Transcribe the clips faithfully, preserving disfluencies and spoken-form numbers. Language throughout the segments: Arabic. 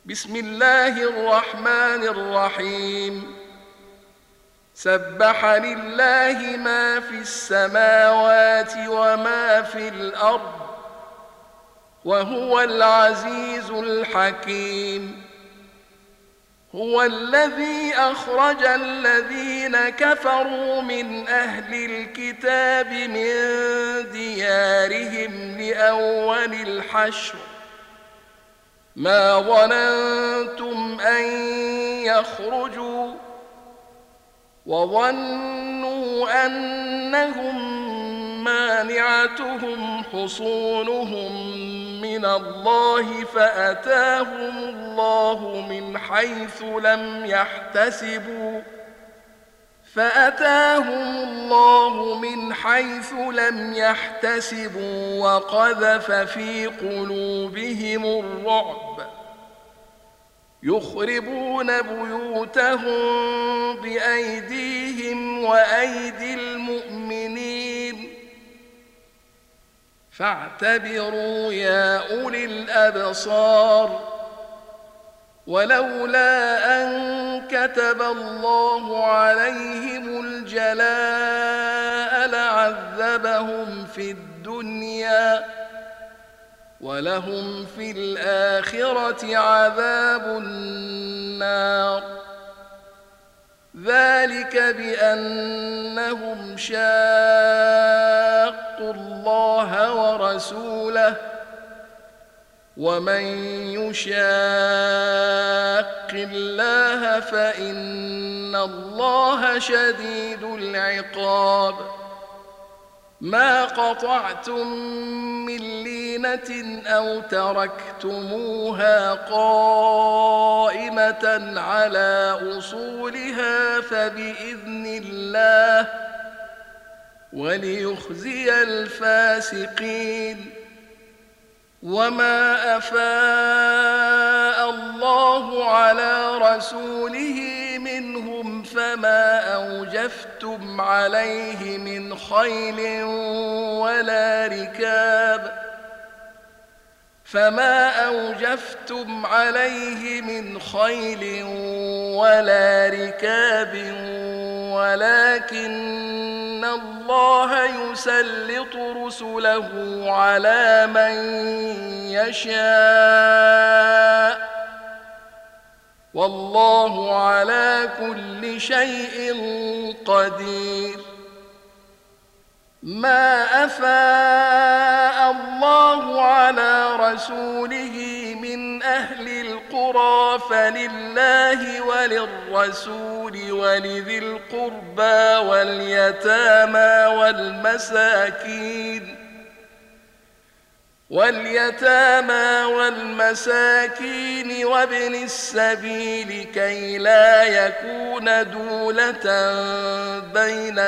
بسم الله الرحمن الرحيم سبح لله ما في السماوات وما في الأرض وهو العزيز الحكيم هو الذي أخرج الذين كفروا من أهل الكتاب من ديارهم لأول الحشر ما ظننتم أن يخرجوا وظنوا أنهم مانعتهم حصونهم من الله فأتاهم الله من حيث لم يحتسبوا فأتاهم الله من حيث لم يحتسبوا وقذف في قلوبهم الرعب يخربون بيوتهم بأيديهم وأيدي المؤمنين فاعتبروا يا أولي الأبصار ولولا أن كتب الله عليهم الجلاء لعذبهم في الدنيا ولهم في الآخرة عذاب النار ذلك بأنهم شاقوا الله ورسوله ومن يشاق الله فإن الله شديد العقاب ما قطعتم من لينة أو تركتموها قائمة على أصولها فبإذن الله وليخزي الفاسقين وما أفاء الله على رسوله منهم فما أوجفتم عليه من خيل ولا ركاب فما أوجفتم عليه من خيل ولا ركاب ولكن الله يسلط رسله على من يشاء والله على كل شيء قدير ما أفاء الله على رسوله من أهل القرى فلله وللرسول ولذي القربى واليتامى والمساكين واليتامى والمساكين وابن السبيل كي لا يكون دولة بين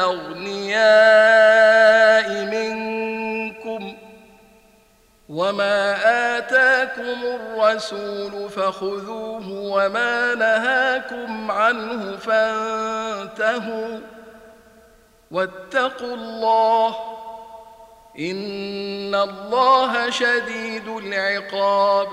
الأغنياء منكم وما آتاكم الرسول فخذوه وما نهاكم عنه فانتهوا واتقوا الله إن الله شديد العقاب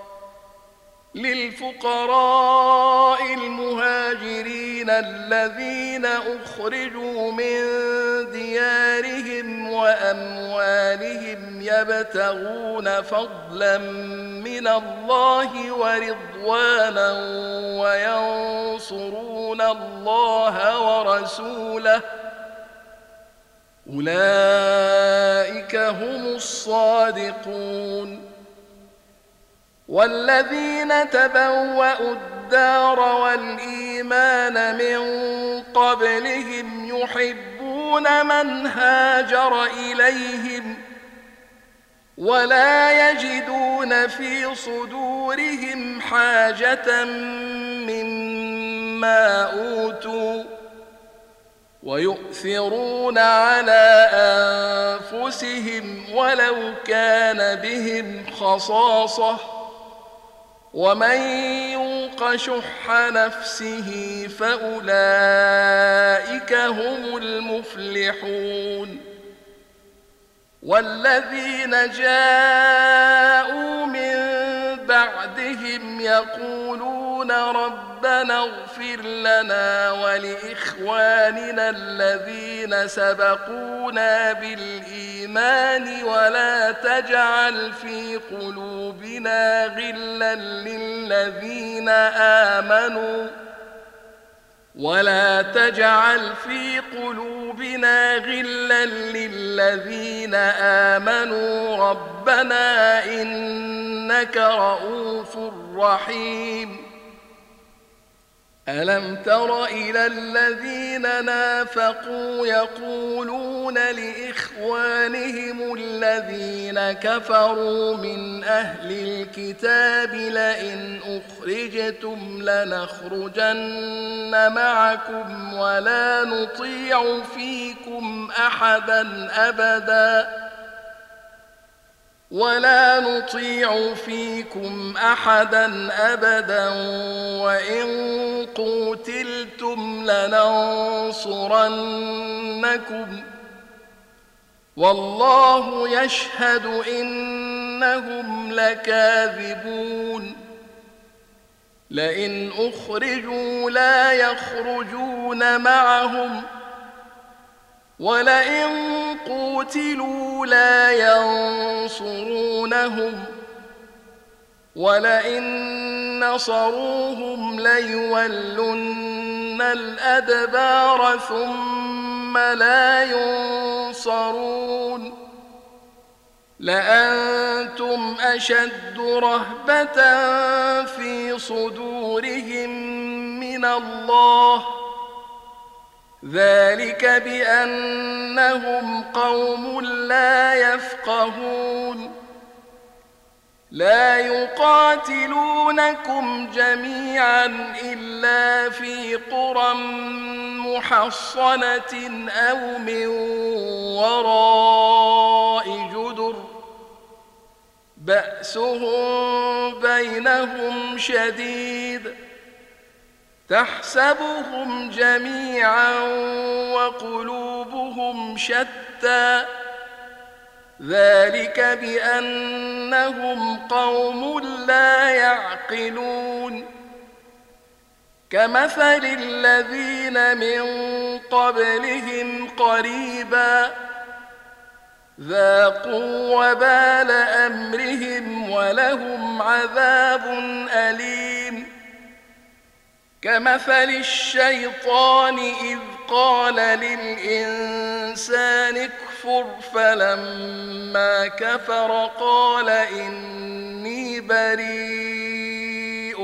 للفقراء المهاجرين الذين أخرجوا من ديارهم وأموالهم يبتغون فضلا من الله ورضوانا وينصرون الله ورسوله أولئك هم الصادقون والذين تبوأوا الدار والإيمان من قبلهم يحبون من هاجر إليهم ولا يجدون في صدورهم حاجة مما أوتوا ويؤثرون على أنفسهم ولو كان بهم خصاصة ومن يوق شح نفسه فأولئك هم المفلحون والذين جاءوا من بعد بعدهم يقولون ربنا اغفر لنا ولإخواننا الذين سبقونا بالإيمان ولا تجعل في قلوبنا غلا للذين آمنوا ولا تجعل في قلوبنا غلا للذين آمنوا ربنا إنك رؤوف رحيم. ألم تر إلى الذين نافقوا يقولون لإخوانهم الذين كفروا من أهل الكتاب لئن أخرجتم لنخرجن معكم ولا نطيع فيكم أحدا أبدا ولا نطيع فيكم أحدا أبدا وإن قوتلتم لننصرنكم والله يشهد إنهم لكاذبون. لئن أخرجوا لا يخرجون معهم ولئن قوتلوا لا ينصرونهم ولئن نصروهم ليولن الأدبار ثم لا ينصرون. لأنتم أشد رهبة في صدورهم من الله ذلك بأنهم قوم لا يفقهون. لا يقاتلونكم جميعا إلا في قرى محصنة أو من وراء جدر بأسهم بينهم شديد تحسبهم جميعا وقلوبهم شتى ذلك بأنهم قوم لا يعقلون. كمثل الذين من قبلهم قريبا ذاقوا وبال أمرهم ولهم عذاب أليم. كمثل الشيطان إذ قال للإنسان اكفر فلما كفر قال إني بريء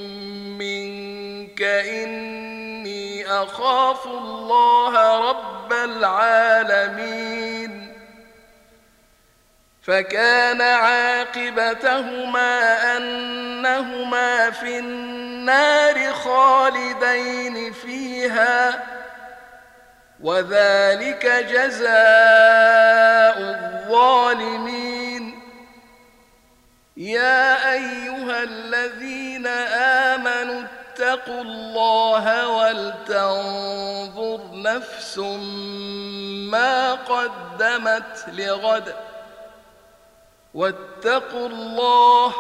منك إني أخاف الله رب العالمين. فكان عاقبتهما أنهما في النار خالدين فيها وذلك جزاء الظالمين. يا أيها الذين آمنوا اتقوا الله ولتنظر نفس ما قدمت لغد واتقوا الله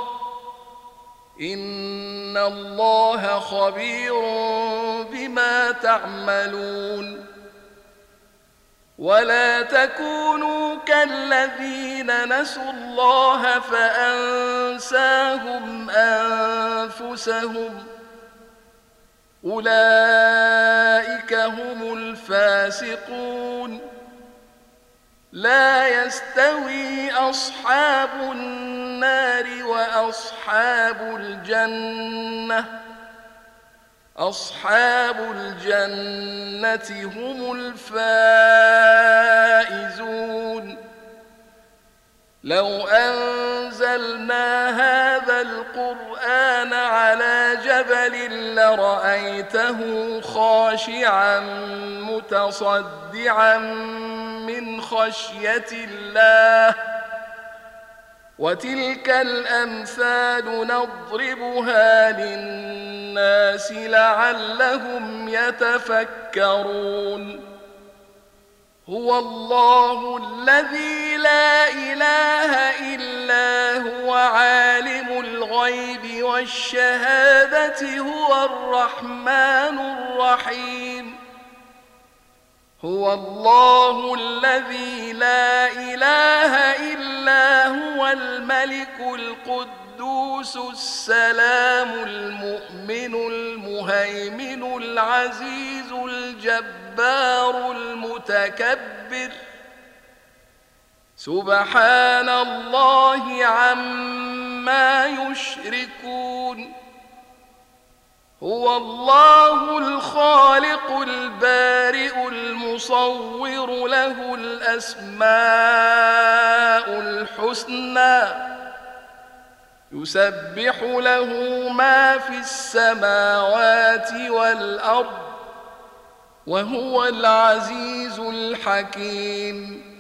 إن الله خبير بما تعملون. ولا تكونوا كالذين نسوا الله فأنساهم أنفسهم أولئك هم الفاسقون. لا يستوي أصحاب النار وأصحاب الجنة أصحاب الجنة هم الفائزون. لو أنزلنا هذا القرآن على جبل لرأيته خاشعا متصدعا من خشية الله وتلك الأمثال نضربها للناس لعلهم يتفكرون. هو الله الذي لا إله إلا إلا هو عالم الغيب والشهادة هو الرحمن الرحيم هو الله الذي لا إله إلا هو الملك القدوس السلام المؤمن المهيمن العزيز الجبار المتكبر سبحان الله عما يشركون هو الله الخالق البارئ المصور له الأسماء الحسنى يسبح له ما في السماوات والأرض وهو العزيز الحكيم